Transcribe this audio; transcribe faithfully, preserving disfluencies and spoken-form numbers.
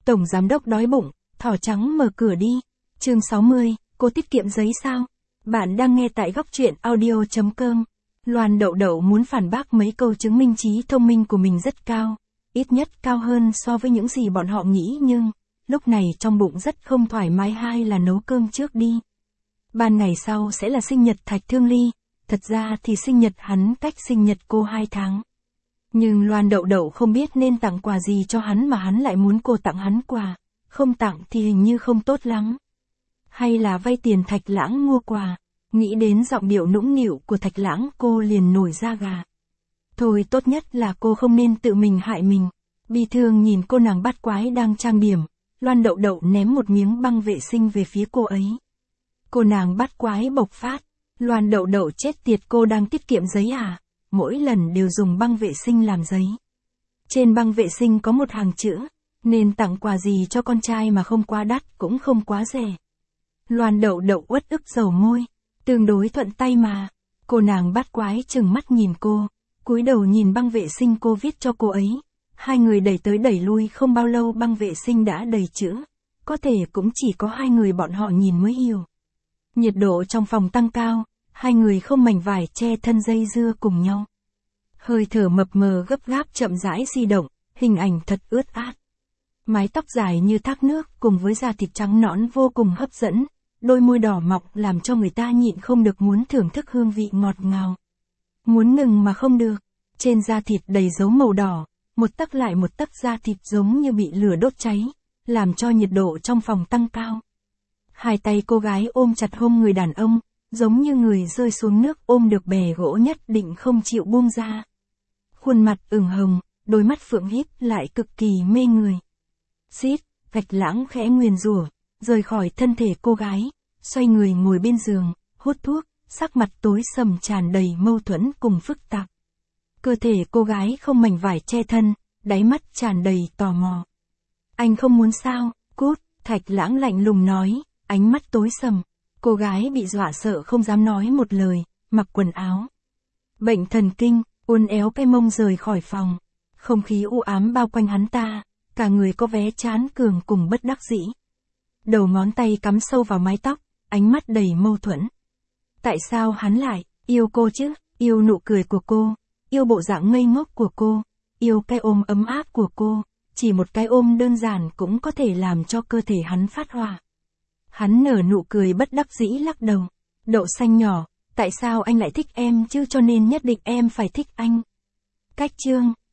Tổng giám đốc đói bụng, thỏ trắng mở cửa đi. Chương sáu mươi, cô tiết kiệm giấy sao? Bạn đang nghe tại góc truyện audio chấm com. Loan Đậu Đậu muốn phản bác mấy câu chứng minh trí thông minh của mình rất cao, ít nhất cao hơn so với những gì bọn họ nghĩ, nhưng lúc này trong bụng rất không thoải mái. Hay là nấu cơm trước đi. Ban ngày sau sẽ là sinh nhật Thạch Thương Ly, thật ra thì sinh nhật hắn cách sinh nhật cô hai tháng. Nhưng Loan Đậu Đậu không biết nên tặng quà gì cho hắn mà hắn lại muốn cô tặng hắn quà, không tặng thì hình như không tốt lắm. Hay là vay tiền Thạch Lãng mua quà, nghĩ đến giọng điệu nũng nịu của Thạch Lãng cô liền nổi da gà. Thôi tốt nhất là cô không nên tự mình hại mình. Bi thương nhìn cô nàng bát quái đang trang điểm, Loan Đậu Đậu ném một miếng băng vệ sinh về phía cô ấy. Cô nàng bát quái bộc phát, Loan Đậu Đậu chết tiệt, cô đang tiết kiệm giấy à? Mỗi lần đều dùng băng vệ sinh làm giấy. Trên băng vệ sinh có một hàng chữ, nên tặng quà gì cho con trai mà không quá đắt cũng không quá rẻ. Loan Đậu Đậu uất ức dầu môi, tương đối thuận tay mà. Cô nàng bát quái trừng mắt nhìn cô, cúi đầu nhìn băng vệ sinh cô viết cho cô ấy. Hai người đẩy tới đẩy lui không bao lâu băng vệ sinh đã đầy chữ. Có thể cũng chỉ có hai người bọn họ nhìn mới hiểu. Nhiệt độ trong phòng tăng cao, hai người không mảnh vải che thân dây dưa cùng nhau. Hơi thở mập mờ gấp gáp chậm rãi di động, hình ảnh thật ướt át. Mái tóc dài như thác nước cùng với da thịt trắng nõn vô cùng hấp dẫn, đôi môi đỏ mọng làm cho người ta nhịn không được muốn thưởng thức hương vị ngọt ngào. Muốn ngừng mà không được, trên da thịt đầy dấu màu đỏ, một tấc lại một tấc da thịt giống như bị lửa đốt cháy, làm cho nhiệt độ trong phòng tăng cao. Hai tay cô gái ôm chặt hông người đàn ông, giống như người rơi xuống nước ôm được bè gỗ nhất định không chịu buông ra. Khuôn mặt ửng hồng, đôi mắt phượng híp lại cực kỳ mê người. Xít, Thạch Lãng khẽ nguyền rủa, rời khỏi thân thể cô gái, xoay người ngồi bên giường, hút thuốc, sắc mặt tối sầm tràn đầy mâu thuẫn cùng phức tạp. Cơ thể cô gái không mảnh vải che thân, đáy mắt tràn đầy tò mò. Anh không muốn sao? Cút, Thạch Lãng lạnh lùng nói, ánh mắt tối sầm. Cô gái bị dọa sợ không dám nói một lời, mặc quần áo. Bệnh thần kinh, uốn éo cái mông rời khỏi phòng. Không khí u ám bao quanh hắn ta, cả người có vé chán cường cùng bất đắc dĩ. Đầu ngón tay cắm sâu vào mái tóc, ánh mắt đầy mâu thuẫn. Tại sao hắn lại yêu cô chứ? Yêu nụ cười của cô, yêu bộ dạng ngây ngốc của cô, yêu cái ôm ấm áp của cô. Chỉ một cái ôm đơn giản cũng có thể làm cho cơ thể hắn phát hỏa. Hắn nở nụ cười bất đắc dĩ lắc đầu. Đậu xanh nhỏ, tại sao anh lại thích em chứ, cho nên nhất định em phải thích anh. Cách chương